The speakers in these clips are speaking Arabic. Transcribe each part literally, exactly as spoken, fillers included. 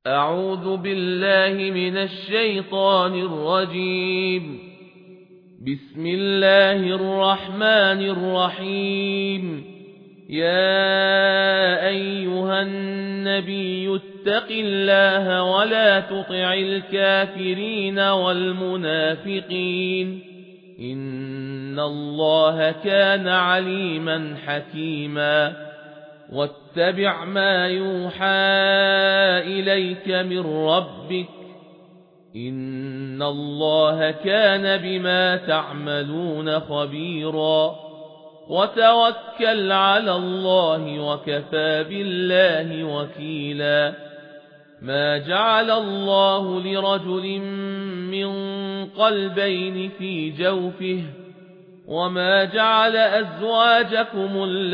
أعوذ بالله من الشيطان الرجيم. بسم الله الرحمن الرحيم. يا أيها النبي اتق الله ولا تطع الكافرين والمنافقين إن الله كان عليما حكيما واتبع ما يوحى إليك من ربك إن الله كان بما تعملون خبيرا وتوكل على الله وكفى بالله وكيلا ما جعل الله لرجل من قلبين في جوفه وما جعل أزواجكم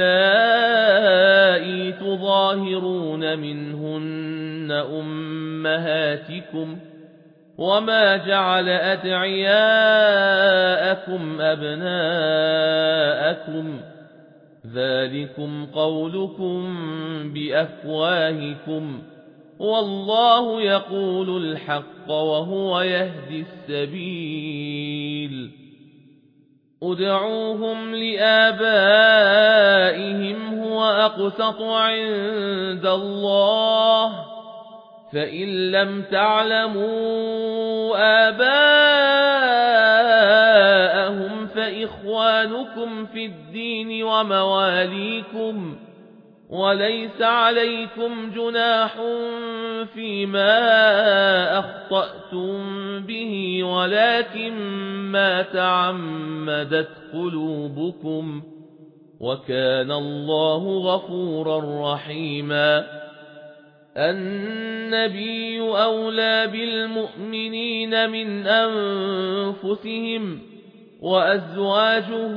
اللائي تظاهرون منهن أمهاتكم وما جعل أدعياءكم أبناءكم ذلكم قولكم بأفواهكم والله يقول الحق وهو يهدي السبيل ادعوهم لآبائهم هو أقسط عند الله فإن لم تعلموا آباءهم فإخوانكم في الدين ومواليكم وليس عليكم جناح فيما أخطأتم به ولكن ما تعمدت قلوبكم وكان الله غفورا رحيما النبي أولى بالمؤمنين من أنفسهم وأزواجه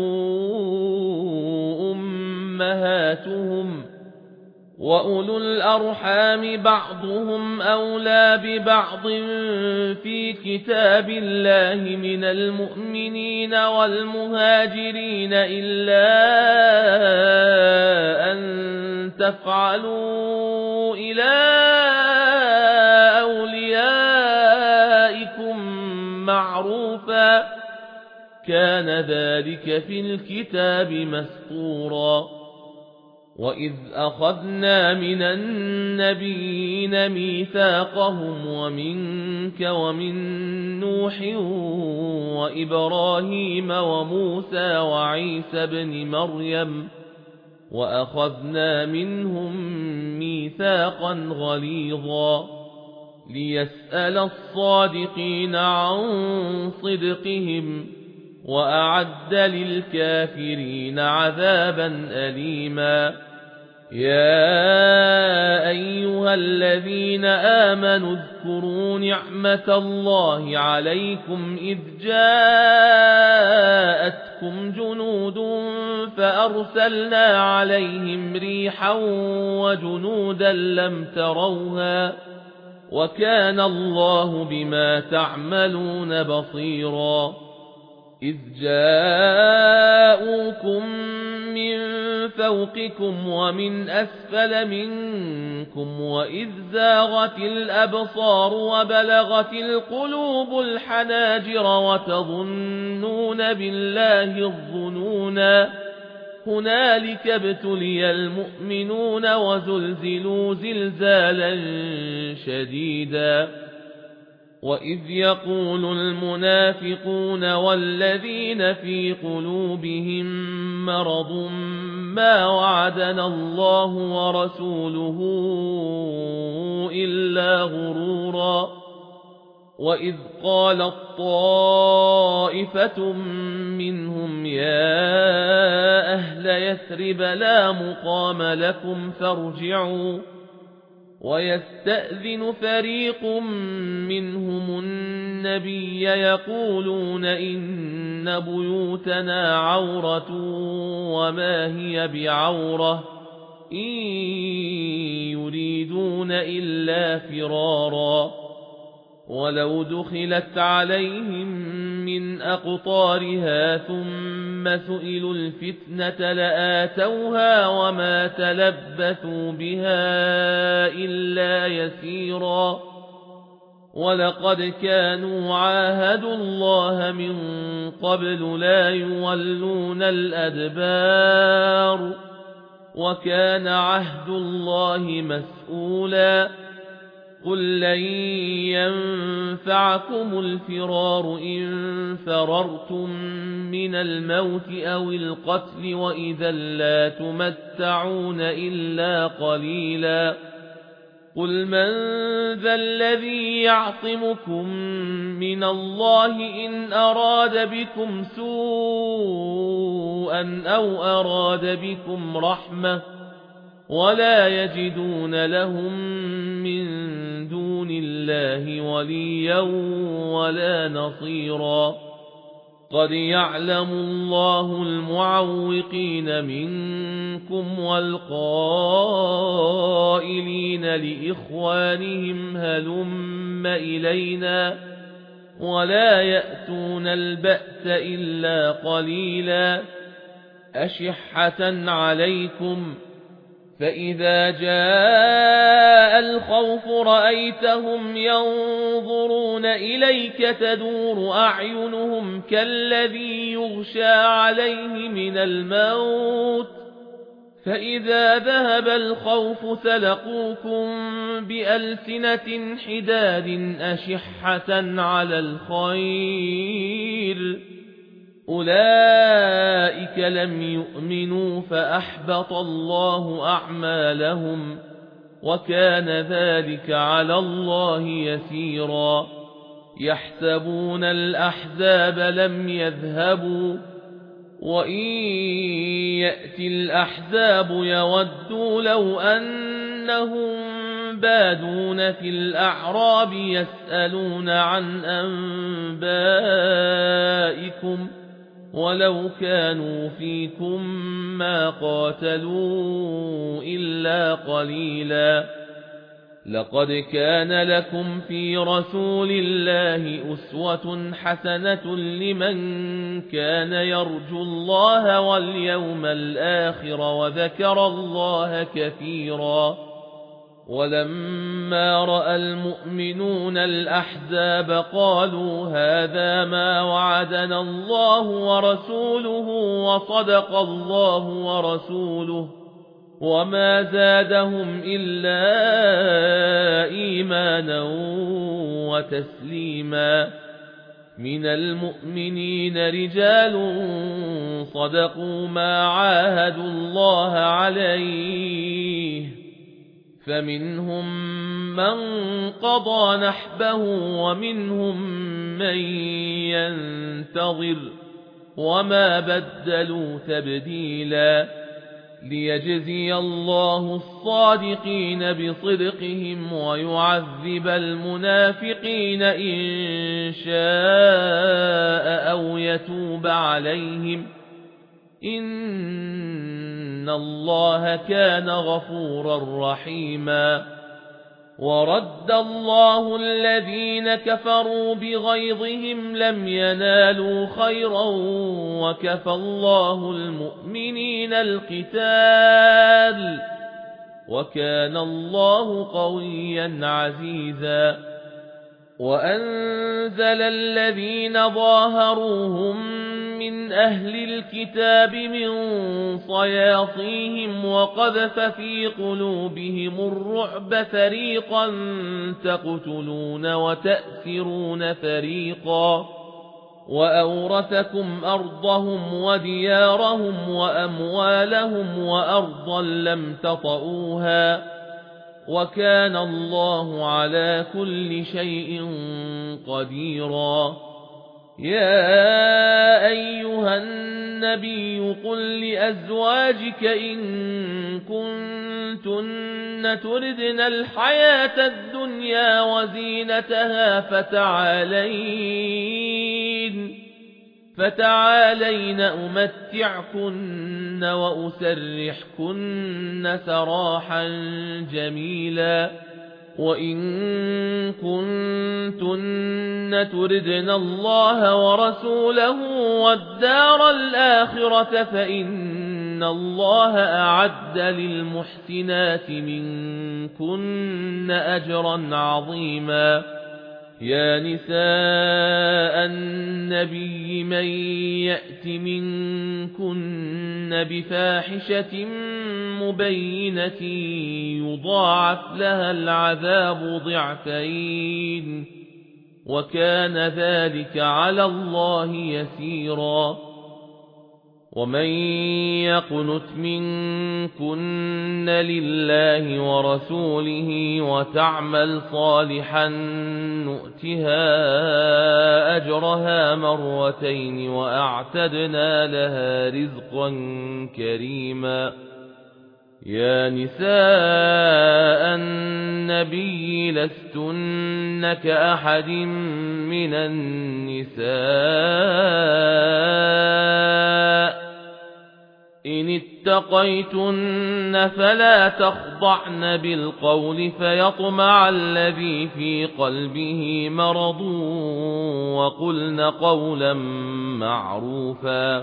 أمهاتهم وأولو الأرحام بعضهم أولى ببعض في كتاب الله من المؤمنين والمهاجرين إلا أن تفعلوا إلى أوليائكم معروفا كان ذلك في الكتاب مسطورا وإذ أخذنا من النبيين ميثاقهم ومنك ومن نوح وإبراهيم وموسى وعيسى بن مريم وأخذنا منهم ميثاقا غليظا ليسأل الصادقين عن صدقهم وأعد للكافرين عذابا أليما يا أيها الذين آمنوا اذكروا نعمة الله عليكم إذ جاءتكم جنود فأرسلنا عليهم ريحا وجنودا لم تروها وكان الله بما تعملون بصيرا إذ جاءوكم من فوقكم ومن أسفل منكم وإذ زاغت الأبصار وبلغت القلوب الحناجر وتظنون بالله الظنونا هنالك ابتلي المؤمنون وزلزلوا زلزالا شديدا وإذ يقول المنافقون والذين في قلوبهم مرض ما وعدنا الله ورسوله إلا غرورا وإذ قالت طائفة منهم يا أهل يثرب لا مقام لكم فارجعوا ويستأذن فريق منهم النبي يقولون إن بيوتنا عورة وما هي بعورة إن يريدون إلا فرارا ولو دخلت عليهم من أقطارها ثم سئلوا الفتنة لآتوها وما تلبثوا بها إلا يسيرا ولقد كانوا عاهدوا الله من قبل لا يولون الأدبار وكان عهد الله مسؤولا قل لن ينفعكم الفرار إن فررتم من الموت أو القتل وإذا لا تمتعون إلا قليلا قل من ذا الذي يعصمكم من الله إن أراد بكم سوءا أو أراد بكم رحمة ولا يجدون لهم من دون الله وليا ولا نصيرا قد يعلم الله المعوقين منكم والقائلين لإخوانهم هلم إلينا ولا يأتون البأس إلا قليلا أشحة عليكم فإذا جاء الخوف رأيتهم ينظرون إليك تدور أعينهم كالذي يغشى عليه من الموت فإذا ذهب الخوف سلقوكم بألسنة حداد أشحة على الخير أولئك لم يؤمنوا فأحبط الله أعمالهم وكان ذلك على الله يسيرا يحسبون الأحزاب لم يذهبوا وإن يأتي الأحزاب يودوا لو أنهم بادون في الأعراب يسألون عن أنبائكم ولو كانوا فيكم ما قاتلوا إلا قليلا لقد كان لكم في رسول الله أسوة حسنة لمن كان يرجو الله واليوم الآخر وذكر الله كثيرا ولما رأى المؤمنون الأحزاب قالوا هذا ما وعدنا الله ورسوله وصدق الله ورسوله وما زادهم إلا إيمانا وتسليما من المؤمنين رجال صدقوا ما عاهدوا الله عليه فمنهم من قضى نحبه ومنهم من ينتظر وما بدلوا تبديلا ليجزي الله الصادقين بصدقهم ويعذب المنافقين إن شاء أو يتوب عليهم إن الله كان غفورا رحيما ورد الله الذين كفروا بغيظهم لم ينالوا خيرا وكفى الله المؤمنين القتال وكان الله قويا عزيزا وأنزل الذين ظاهروهم من أهل الكتاب من صياصيهم وقذف في قلوبهم الرعب فريقا تقتلون وتأسرون فريقا وأورثكم أرضهم وديارهم وأموالهم وأرضا لم تطئوها وكان الله على كل شيء قديرا يا أيها النبي قل لأزواجك إن كنتن تردن الحياة الدنيا وزينتها فتعالين فتعالين أمتعكن وأسرحكن سراحا جميلا وإن كنتن تردن الله ورسوله والدار الآخرة فإن الله أعد للمحسنات منكن أجرا عظيما. يا نساء النبي من يأت منكن بفاحشة مبينة يضاعف لها العذاب ضعفين وكان ذلك على الله يسيرا. ومن يقنت منكن لله ورسوله وتعمل صالحا نؤتها أجرها مرتين وأعتدنا لها رزقا كريما. يا نساء النبي لستن كأحد من النساء إن اتقيتن فلا تخضعن بالقول فيطمع الذي في قلبه مرض وقلن قولا معروفا.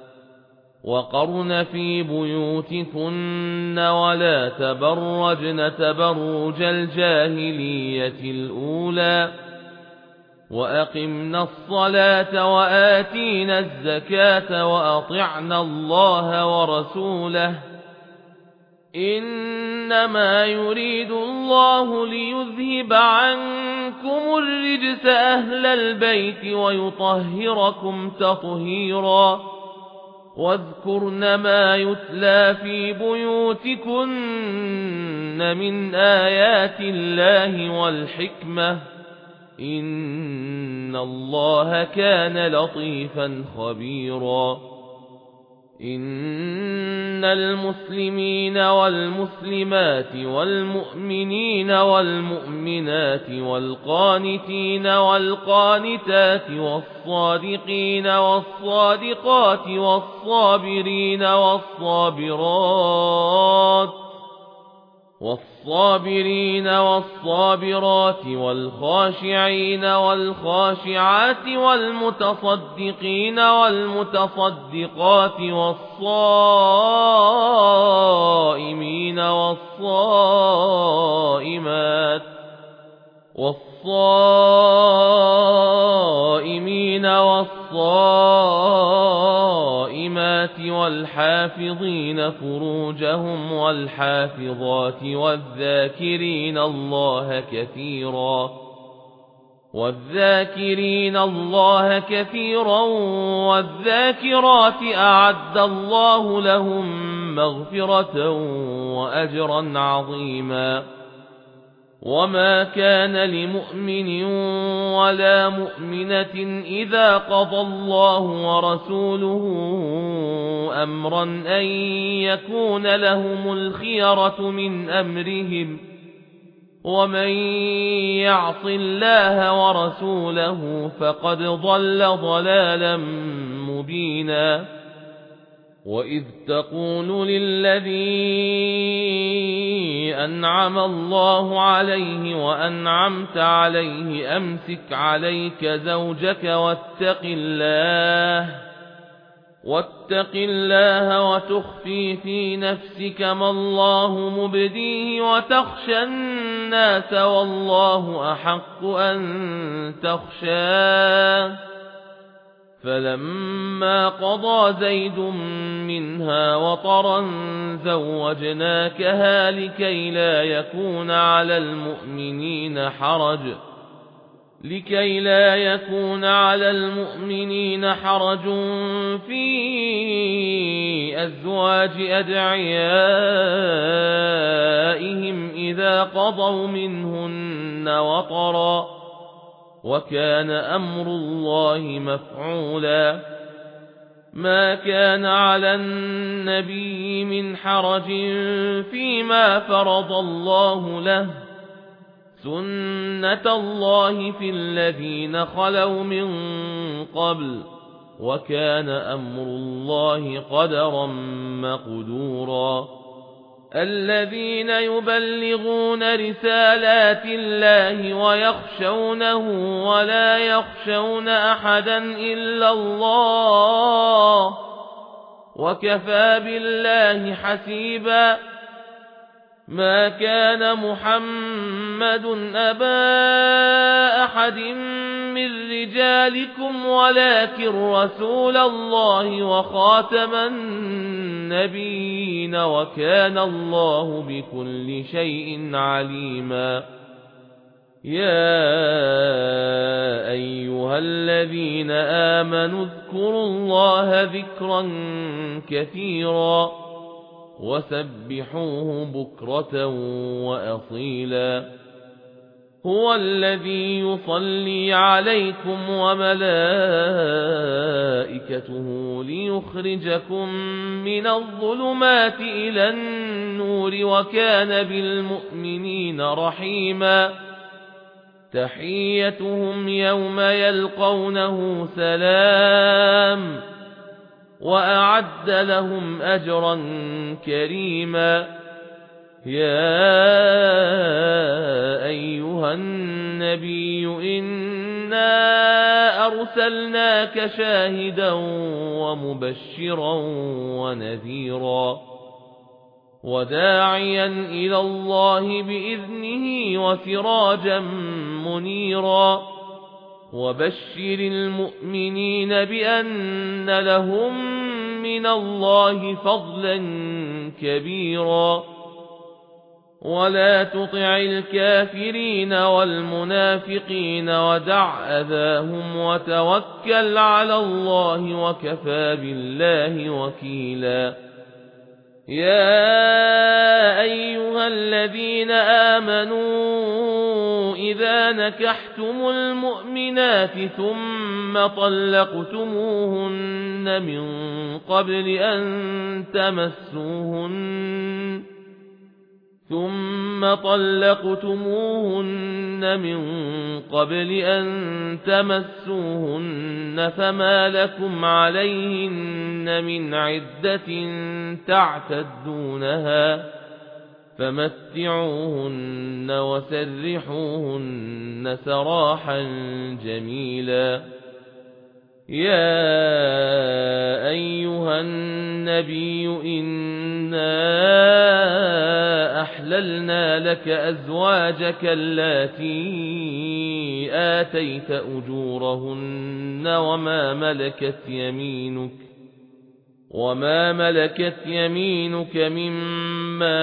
وقرن في بيوتكن ولا تبرجن تبرج الجاهلية الأولى وأقمنا الصلاة وآتينا الزكاة وأطعنا الله ورسوله إنما يريد الله ليذهب عنكم الرجس أهل البيت ويطهركم تطهيرا. واذكرن ما يتلى في بيوتكن من آيات الله والحكمة إن الله كان لطيفا خبيرا. إن المسلمين والمسلمات والمؤمنين والمؤمنات والقانتين والقانتات والصادقين والصادقات والصابرين والصابرات والصابرين والصابرات والخاشعين والخاشعات والمتصدقين والمتصدقات والصائمين والصائمات والصائمين والصائمات والحافظين فروجهم والحافظات والذاكرين الله كثيرا والذاكرين الله كثيرا والذاكرات أعد الله لهم مغفرة وأجرا عظيما. وما كان لمؤمن ولا مؤمنة إذا قضى الله ورسوله أمرا أن يكون لهم الخيرة من أمرهم ومن يعص الله ورسوله فقد ضل ضلالا مبينا. وإذ تقول للذي أنعم الله عليه وأنعمت عليه أمسك عليك زوجك واتق الله واتق الله وتخفي في نفسك ما الله مبديه وتخشى الناس والله أحق أن تخشاه. فلما قضى زيد منها وطرا زوجناكها لكي لا يكون على المؤمنين حرج لكي لا يكون على المؤمنين حرج في أزواج أدعيائهم إذا قضوا منهن وطرا وكان أمر الله مفعولا. ما كان على النبي من حرج فيما فرض الله له سنة الله في الذين خلوا من قبل وكان أمر الله قدرا مقدورا. الذين يبلغون رسالات الله ويخشونه ولا يخشون أحدا إلا الله وكفى بالله حسيبا ما كان محمد أبا أحد من رجالكم ولكن رسول الله وخاتم النبيين وكان الله بكل شيء عليما يا أيها الذين آمنوا اذكروا الله ذكرا كثيرا وسبحوه بكرة وأصيلا هو الذي يصلي عليكم وملائكته ليخرجكم من الظلمات إلى النور وكان بالمؤمنين رحيما تحيتهم يوم يلقونه سلام وأعد لهم أجرا كريما يا أيها النبي إنا أرسلناك شاهدا ومبشرا ونذيرا وداعيا إلى الله بإذنه وسراجا منيرا وبشر المؤمنين بأن لهم من الله فضلا كبيرا ولا تطع الكافرين والمنافقين ودع أذاهم وتوكل على الله وكفى بالله وكيلا يا أيها الذين آمنوا إذا نكحتم المؤمنات ثم طلقتموهن من قبل أن تمسوهن ثم طلقتموهن من قبل أن تمسوهن فما لكم عليهن من عدة تعتدونها فمتعوهن وسرحوهن سراحا جميلا يا أيها النبي إنا أحللنا لك أزواجك اللاتي آتيت أجورهن وما ملكت يمينك وما ملكت يمينك مما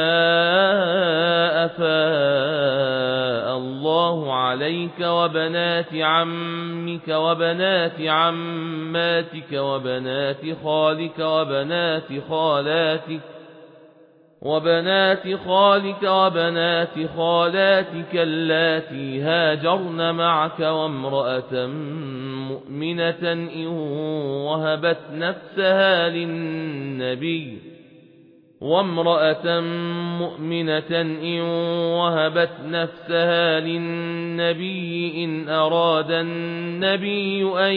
أفاء الله عليك وبنات عمك وبنات عماتك وبنات خالك وبنات خالاتك وبنات خالك وبنات خالاتك اللاتي هاجرن معك وامرأة مؤمنة إن وهبت نفسها للنبي وامرأة مؤمنة إن وهبت نفسها للنبي إن أراد النبي أن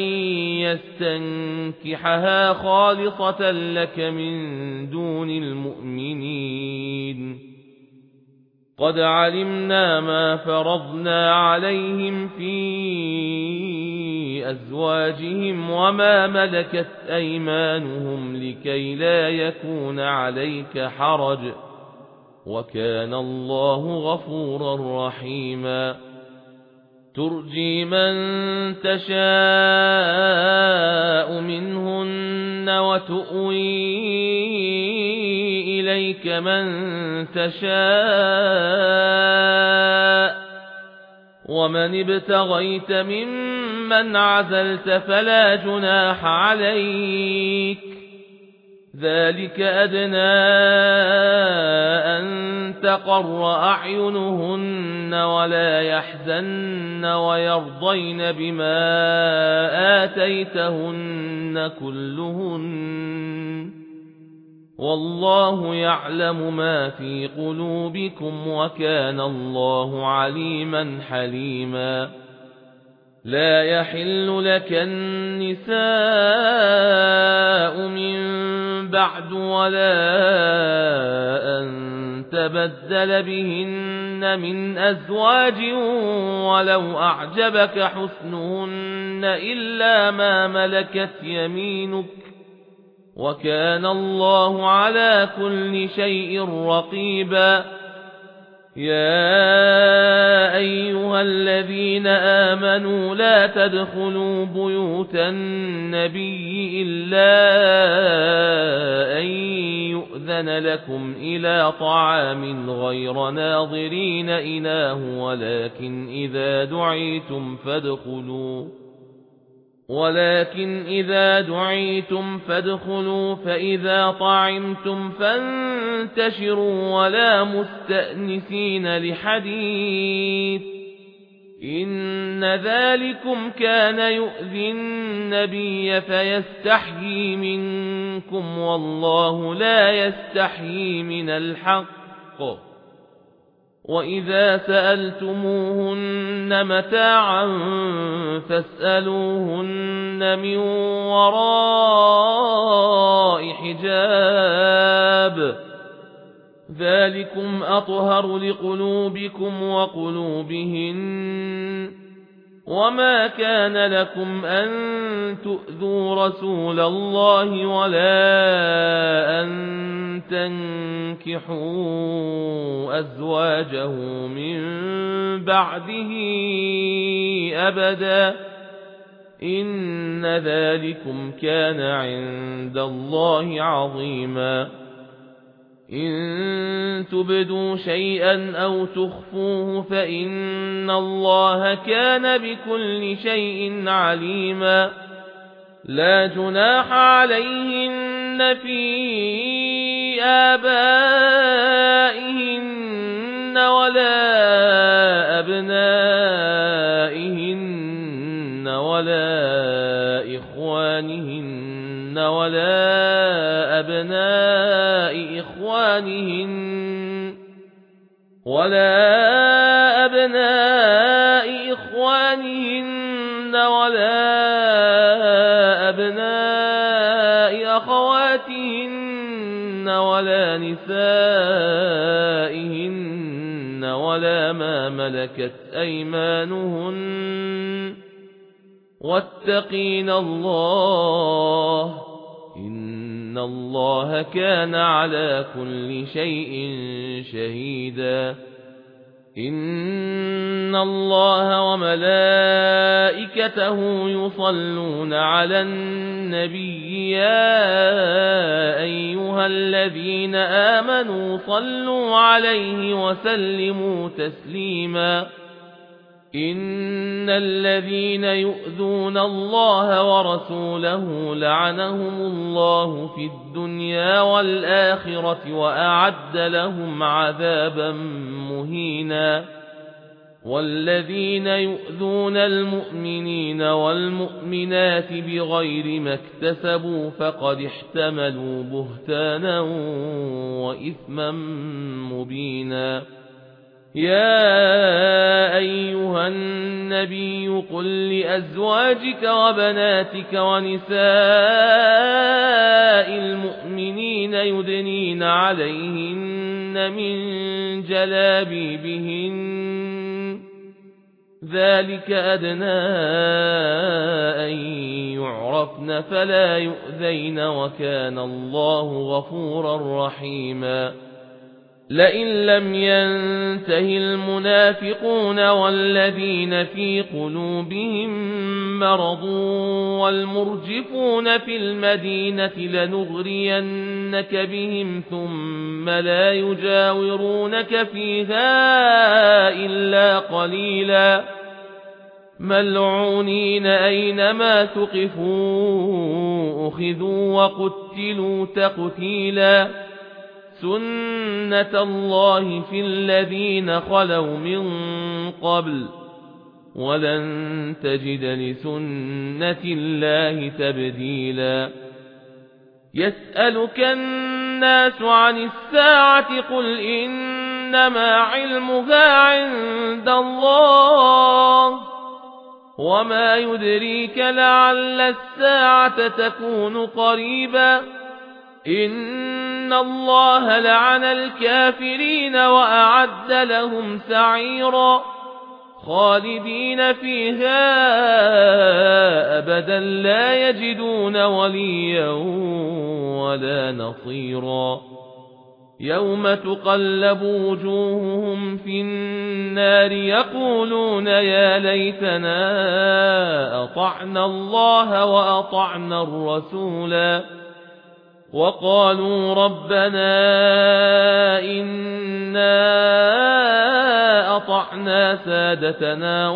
يستنكحها خالصة لك من دون المؤمنين قد علمنا ما فرضنا عليهم في أزواجهم وما ملكت أيمانهم لكي لا يكون عليك حرج وكان الله غفورا رحيما ترجي من تشاء منهن وتؤوي إليك من تشاء ومن ابتغيت ممن عزلت فلا جناح عليك ذلك أدنى أن تقر أعينهن ولا يحزن ويرضين بما آتيتهن كلهن والله يعلم ما في قلوبكم وكان الله عليما حليما لا يحل لك النساء من بعد ولا أن تبدل بهن من أزواج ولو أعجبك حسنهن إلا ما ملكت يمينك وكان الله على كل شيء رقيبا يا أيها الذين آمنوا لا تدخلوا بيوت النبي إلا أن يؤذن لكم إلى طعام غير ناظرين إناه ولكن إذا دعيتم فادخلوا ولكن إذا دعيتم فادخلوا فإذا طعمتم فانتشروا ولا مستأنسين لحديث إن ذلكم كان يؤذي النبي فيستحيي منكم والله لا يستحيي من الحق وإذا سألتموهن متاعا فاسألوهن من وراء حجاب ذلكم أطهر لقلوبكم وقلوبهن وما كان لكم أن تؤذوا رسول الله ولا أن تنكحوا أزواجه من بعده أبدا إن ذلكم كان عند الله عظيما إن تبدوا شيئا أو تخفوه فإن الله كان بكل شيء عليما لا جناح عليهن في آبائهن ولا أبنائهن ولا إخوانهن ولا أبناء إخوانهن ولا أبناء إخوانهن ولا أبناء أخواتهن ولا نسائهن ولا ما ملكت أيمانهن واتقين الله إن الله كان على كل شيء شهيدا إن الله وملائكته يصلون على النبي يا أيها الذين آمنوا صلوا عليه وسلموا تسليما إن الذين يؤذون الله ورسوله لعنهم الله في الدنيا والآخرة وأعد لهم عذابا مهينا والذين يؤذون المؤمنين والمؤمنات بغير ما اكتسبوا فقد احتملوا بهتانا وإثما مبينا يا أيها النبي قل لأزواجك وبناتك ونساء المؤمنين يدنين عليهن من جلابيبهن ذلك أدنى أن يعرفن فلا يؤذين وكان الله غفورا رحيما لئن لم ينته المنافقون والذين في قلوبهم مرض والمرجفون في المدينة لنغرينك بهم ثم لا يجاورونك فيها إلا قليلا ملعونين أينما ثقفوا أخذوا وقتلوا تقتيلا سنة الله في الذين خلوا من قبل ولن تجد لسنة الله تبديلا يسألك الناس عن الساعة قل إنما علمها عند الله وما يدريك لعل الساعة تكون قريبا إن إن الله لعن الكافرين وأعد لهم سعيرا خالدين فيها أبدا لا يجدون وليا ولا نصيرا يوم تقلب وجوههم في النار يقولون يا ليتنا أطعنا الله وأطعنا الرسولا وقالوا ربنا إنا أطعنا سادتنا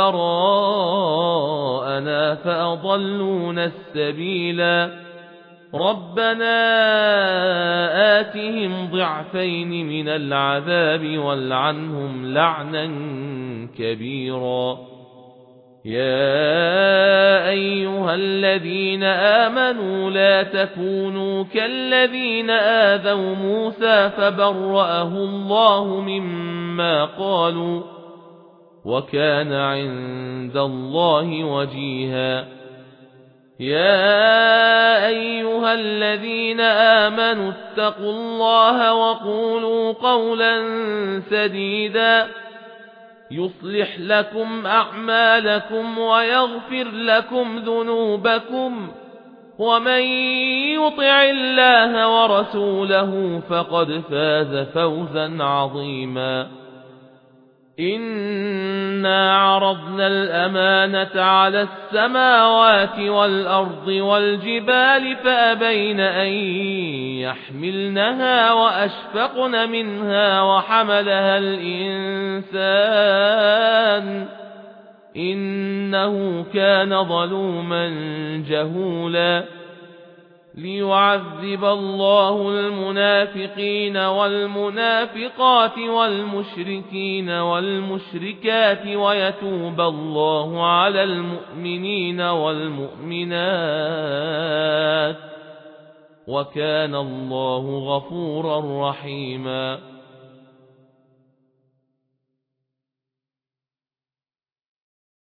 وكبراءنا فأضلونا السبيلا ربنا آتهم ضعفين من العذاب والعنهم لعنا كبيرا يا أيها الذين آمنوا لا تكونوا كالذين آذوا موسى فبرأه الله مما قالوا وكان عند الله وجيها يا أيها الذين آمنوا اتقوا الله وقولوا قولا سديدا يصلح لكم أعمالكم ويغفر لكم ذنوبكم ومن يطع الله ورسوله فقد فاز فوزا عظيما إنا عرضنا الأمانة على السماوات والأرض والجبال فأبين أن يحملنها وأشفقن منها وحملها الإنسان إنه كان ظلوما جهولا ليعذب الله المنافقين والمنافقات والمشركين والمشركات ويتوب الله على المؤمنين والمؤمنات وكان الله غفورا رحيما